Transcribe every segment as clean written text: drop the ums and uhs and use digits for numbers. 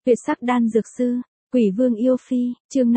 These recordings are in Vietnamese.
Tuyệt sắc đan dược sư, Quỷ Vương yêu phi, chương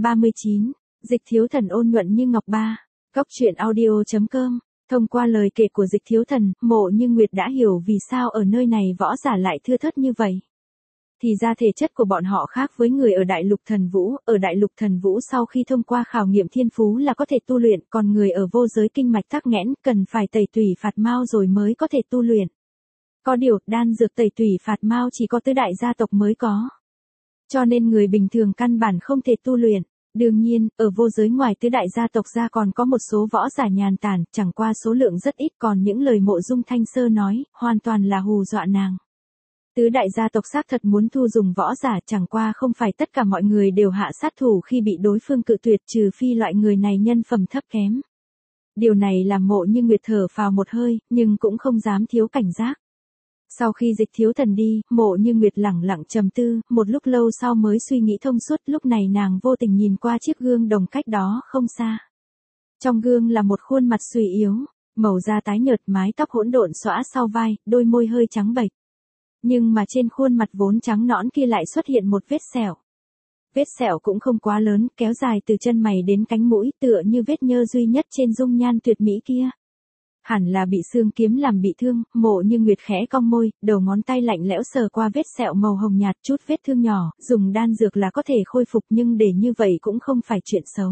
539, Dịch Thiếu Thần ôn nhuận như ngọc ba. Cóc truyện audio.com. Thông qua lời kể của Dịch Thiếu Thần, Mộ Như Nguyệt đã hiểu vì sao ở nơi này võ giả lại thưa thớt như vậy. Thì ra thể chất của bọn họ khác với người ở Đại Lục Thần Vũ, ở Đại Lục Thần Vũ sau khi thông qua khảo nghiệm thiên phú là có thể tu luyện, còn người ở vô giới kinh mạch tắc nghẽn cần phải tẩy tủy phạt mao rồi mới có thể tu luyện. Có điều, đan dược tẩy tủy phạt mao chỉ có tứ đại gia tộc mới có. Cho nên người bình thường căn bản không thể tu luyện. Đương nhiên, ở vô giới ngoài tứ đại gia tộc ra còn có một số võ giả nhàn tản, chẳng qua số lượng rất ít, còn những lời Mộ Dung Thanh Sơ nói, hoàn toàn là hù dọa nàng. Tứ đại gia tộc xác thật muốn thu dùng võ giả, chẳng qua không phải tất cả mọi người đều hạ sát thủ khi bị đối phương cự tuyệt, trừ phi loại người này nhân phẩm thấp kém. Điều này làm Mộ Như Nguyệt thở phào một hơi, nhưng cũng không dám thiếu cảnh giác. Sau khi Dịch Thiếu Thần đi, Mộ Như Nguyệt lẳng lặng trầm tư, một lúc lâu sau mới suy nghĩ thông suốt, lúc này nàng vô tình nhìn qua chiếc gương đồng cách đó không xa. Trong gương là một khuôn mặt suy yếu, màu da tái nhợt, mái tóc hỗn độn xõa sau vai, đôi môi hơi trắng bệch. Nhưng mà trên khuôn mặt vốn trắng nõn kia lại xuất hiện một vết sẹo. Vết sẹo cũng không quá lớn, kéo dài từ chân mày đến cánh mũi, tựa như vết nhơ duy nhất trên dung nhan tuyệt mỹ kia. Hẳn là bị xương kiếm làm bị thương. Mộ Như Nguyệt khẽ cong môi, đầu ngón tay lạnh lẽo sờ qua vết sẹo màu hồng nhạt, chút vết thương nhỏ, dùng đan dược là có thể khôi phục, nhưng để như vậy cũng không phải chuyện xấu.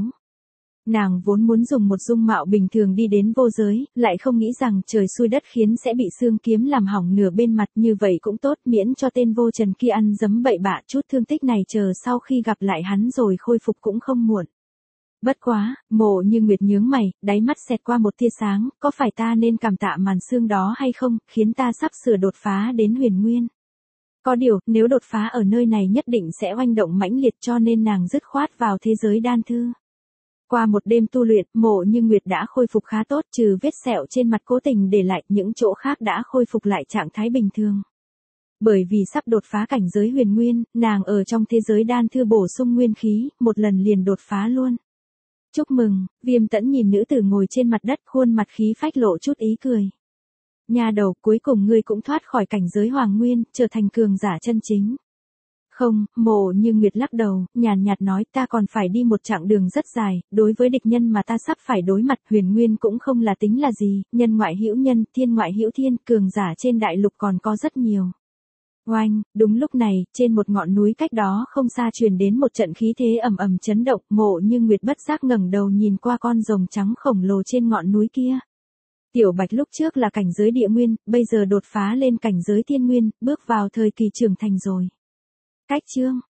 Nàng vốn muốn dùng một dung mạo bình thường đi đến vô giới, lại không nghĩ rằng trời xui đất khiến sẽ bị xương kiếm làm hỏng nửa bên mặt, như vậy cũng tốt, miễn cho tên vô trần kia ăn dấm bậy bạ, chút thương tích này chờ sau khi gặp lại hắn rồi khôi phục cũng không muộn. Bất quá, Mộ Như Nguyệt nhướng mày, đáy mắt xẹt qua một tia sáng, có phải ta nên cảm tạ màn xương đó hay không, khiến ta sắp sửa đột phá đến huyền nguyên. Có điều, nếu đột phá ở nơi này nhất định sẽ oanh động mãnh liệt, cho nên nàng dứt khoát vào thế giới đan thư. Qua một đêm tu luyện, Mộ Như Nguyệt đã khôi phục khá tốt, trừ vết sẹo trên mặt cố tình để lại, những chỗ khác đã khôi phục lại trạng thái bình thường. Bởi vì sắp đột phá cảnh giới huyền nguyên, nàng ở trong thế giới đan thư bổ sung nguyên khí, một lần liền đột phá luôn. Chúc mừng, Viêm Tẫn nhìn nữ tử ngồi trên mặt đất, khuôn mặt khí phách lộ chút ý cười. Nha đầu, cuối cùng ngươi cũng thoát khỏi cảnh giới hoàng nguyên, trở thành cường giả chân chính. Không, Mộ Như Nguyệt lắc đầu, nhàn nhạt nói, ta còn phải đi một chặng đường rất dài, đối với địch nhân mà ta sắp phải đối mặt, huyền nguyên cũng không là tính là gì, nhân ngoại hữu nhân, thiên ngoại hữu thiên, cường giả trên đại lục còn có rất nhiều. Oanh, đúng lúc này, trên một ngọn núi cách đó không xa truyền đến một trận khí thế ầm ầm chấn động, Mộ Như Nguyệt bất giác ngẩng đầu nhìn qua con rồng trắng khổng lồ trên ngọn núi kia. Tiểu Bạch lúc trước là cảnh giới địa nguyên, bây giờ đột phá lên cảnh giới thiên nguyên, bước vào thời kỳ trưởng thành rồi. Cách chương